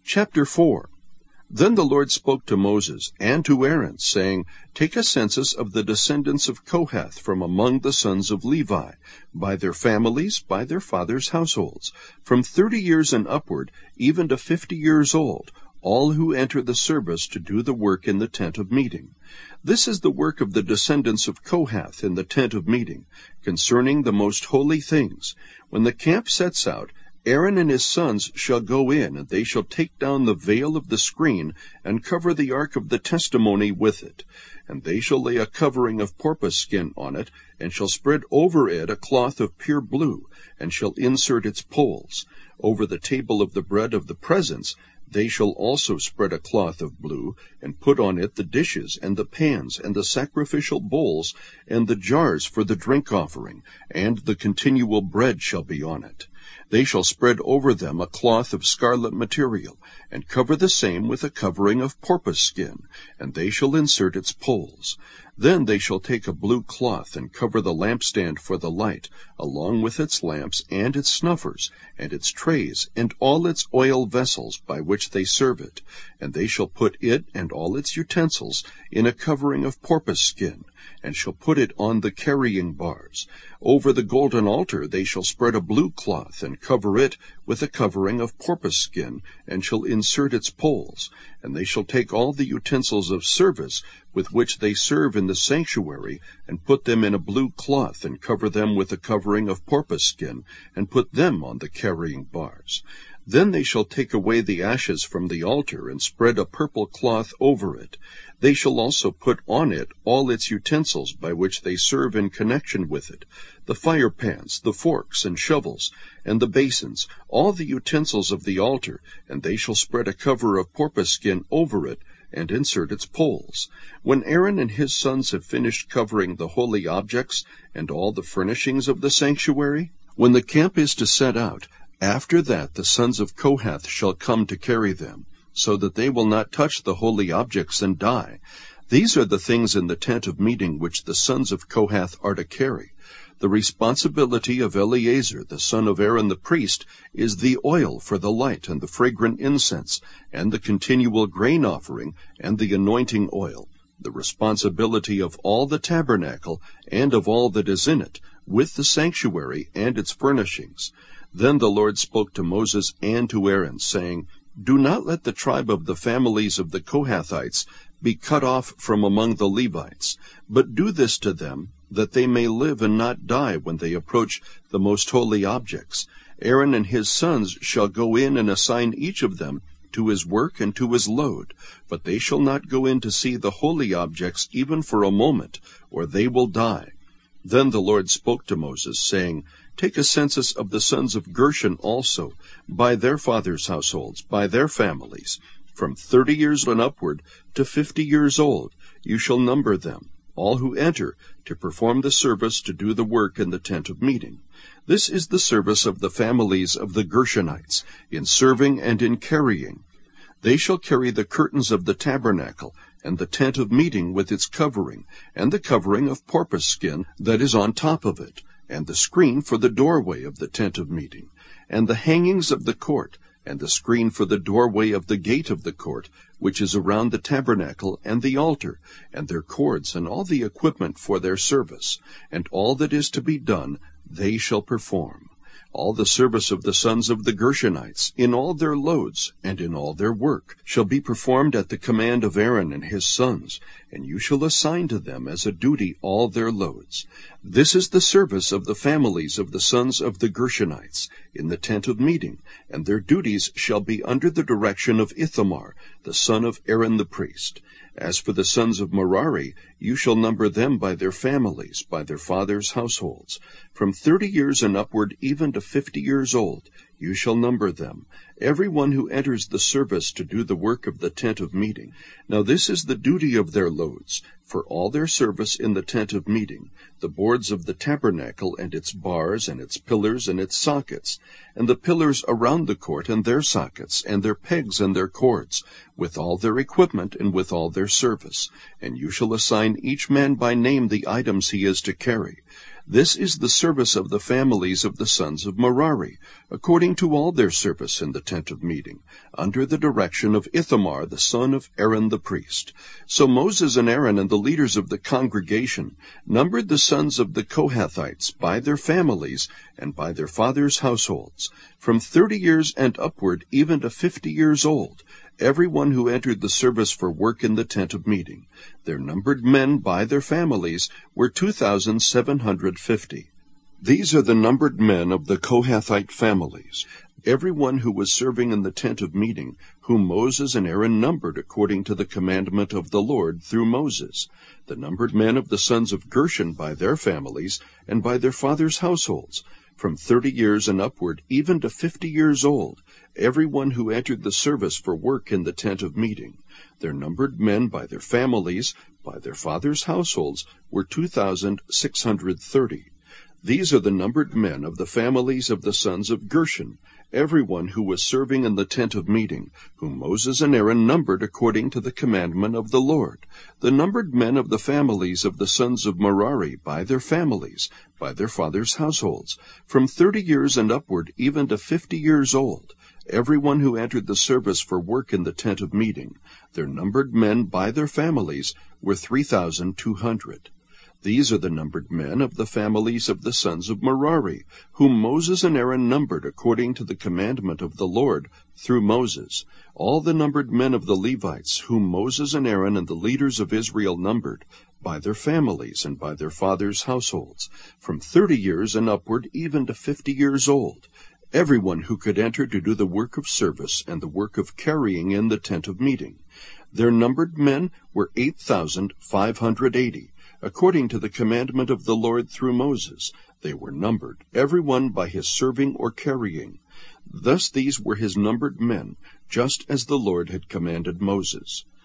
Chapter 4. Then the Lord spoke to Moses and to Aaron, saying, Take a census of the descendants of Kohath from among the sons of Levi, by their families, by their fathers' households, from 30 years and upward, even to 50 years old, all who enter the service to do the work in the tent of meeting. This is the work of the descendants of Kohath in the tent of meeting, concerning the most holy things. When the camp sets out, Aaron and his sons shall go in, and they shall take down the veil of the screen, and cover the ark of the testimony with it. And they shall lay a covering of porpoise skin on it, and shall spread over it a cloth of pure blue, and shall insert its poles. Over the table of the bread of the presence they shall also spread a cloth of blue, and put on it the dishes, and the pans, and the sacrificial bowls, and the jars for the drink offering, and the continual bread shall be on it. They shall spread over them a cloth of scarlet material, and cover the same with a covering of porpoise skin, and they shall insert its poles. Then they shall take a blue cloth, and cover the lampstand for the light, along with its lamps, and its snuffers, and its trays, and all its oil vessels by which they serve it. And they shall put it and all its utensils in a covering of porpoise skin, and shall put it on the carrying bars. Over the golden altar they shall spread a blue cloth, and cover it with a covering of porpoise skin, and shall insert its poles. And they shall take all the utensils of service with which they serve in the sanctuary, and put them in a blue cloth, and cover them with a covering of porpoise skin, and put them on the carrying bars. Then they shall take away the ashes from the altar, and spread a purple cloth over it. They shall also put on it all its utensils by which they serve in connection with it, the fire pans, the forks and shovels, and the basins, all the utensils of the altar, and they shall spread a cover of porpoise skin over it, and insert its poles. When Aaron and his sons have finished covering the holy objects and all the furnishings of the sanctuary, when the camp is to set out, after that the sons of Kohath shall come to carry them, so that they will not touch the holy objects and die. These are the things in the tent of meeting which the sons of Kohath are to carry. The responsibility of Eleazar, the son of Aaron the priest, is the oil for the light, and the fragrant incense, and the continual grain offering, and the anointing oil. The responsibility of all the tabernacle, and of all that is in it, with the sanctuary and its furnishings. Then the Lord spoke to Moses and to Aaron, saying, Do not let the tribe of the families of the Kohathites be cut off from among the Levites, but do this to them, that they may live and not die when they approach the most holy objects. Aaron and his sons shall go in and assign each of them to his work and to his load, but they shall not go in to see the holy objects even for a moment, or they will die. Then the Lord spoke to Moses, saying, Take a census of the sons of Gershon also, by their fathers' households, by their families. From 30 years and upward to 50 years old you shall number them, all who enter to perform the service to do the work in the tent of meeting. This is the service of the families of the Gershonites, in serving and in carrying. They shall carry the curtains of the tabernacle, and the tent of meeting with its covering, and the covering of porpoise skin that is on top of it, and the screen for the doorway of the tent of meeting, and the hangings of the court, and the screen for the doorway of the gate of the court, which is around the tabernacle and the altar, and their cords, and all the equipment for their service, and all that is to be done they shall perform. All the service of the sons of the Gershonites, in all their loads and in all their work, shall be performed at the command of Aaron and his sons, and you shall assign to them as a duty all their loads. This is the service of the families of the sons of the Gershonites, in the tent of meeting, and their duties shall be under the direction of Ithamar, the son of Aaron the priest. As for the sons of Merari, you shall number them by their families, by their fathers' households. From 30 years and upward, even to 50 years old, you shall number them, every one who enters the service to do the work of the tent of meeting. Now this is the duty of their loads, for all their service in the tent of meeting, the boards of the tabernacle and its bars and its pillars and its sockets, and the pillars around the court and their sockets, and their pegs and their cords, with all their equipment and with all their service. And you shall assign each man by name the items he is to carry. This is the service of the families of the sons of Merari, according to all their service in the tent of meeting, under the direction of Ithamar the son of Aaron the priest. So Moses and Aaron and the leaders of the congregation numbered the sons of the Kohathites by their families and by their fathers' households, from 30 years and upward even to 50 years old, everyone who entered the service for work in the tent of meeting. Their numbered men by their families were 2,750. These are the numbered men of the Kohathite families, everyone who was serving in the tent of meeting, whom Moses and Aaron numbered according to the commandment of the Lord through Moses. The numbered men of the sons of Gershon by their families and by their fathers' households, from 30 years and upward even to 50 years old, everyone who entered the service for work in the tent of meeting. Their numbered men by their families, by their fathers' households, were 2,630. These are the numbered men of the families of the sons of Gershon, everyone who was serving in the tent of meeting, whom Moses and Aaron numbered according to the commandment of the Lord. The numbered men of the families of the sons of Merari by their families, by their fathers' households, from 30 years and upward even to 50 years old, everyone who entered the service for work in the tent of meeting. Their numbered men by their families were 3,200. These are the numbered men of the families of the sons of Merari, whom Moses and Aaron numbered according to the commandment of the Lord through Moses. All the numbered men of the Levites, whom Moses and Aaron and the leaders of Israel numbered, by their families and by their fathers' households, from 30 years and upward even to 50 years old, everyone who could enter to do the work of service and the work of carrying in the tent of meeting. Their numbered men were 8,580. According to the commandment of the Lord through Moses, they were numbered, every one by his serving or carrying. Thus these were his numbered men, just as the Lord had commanded Moses.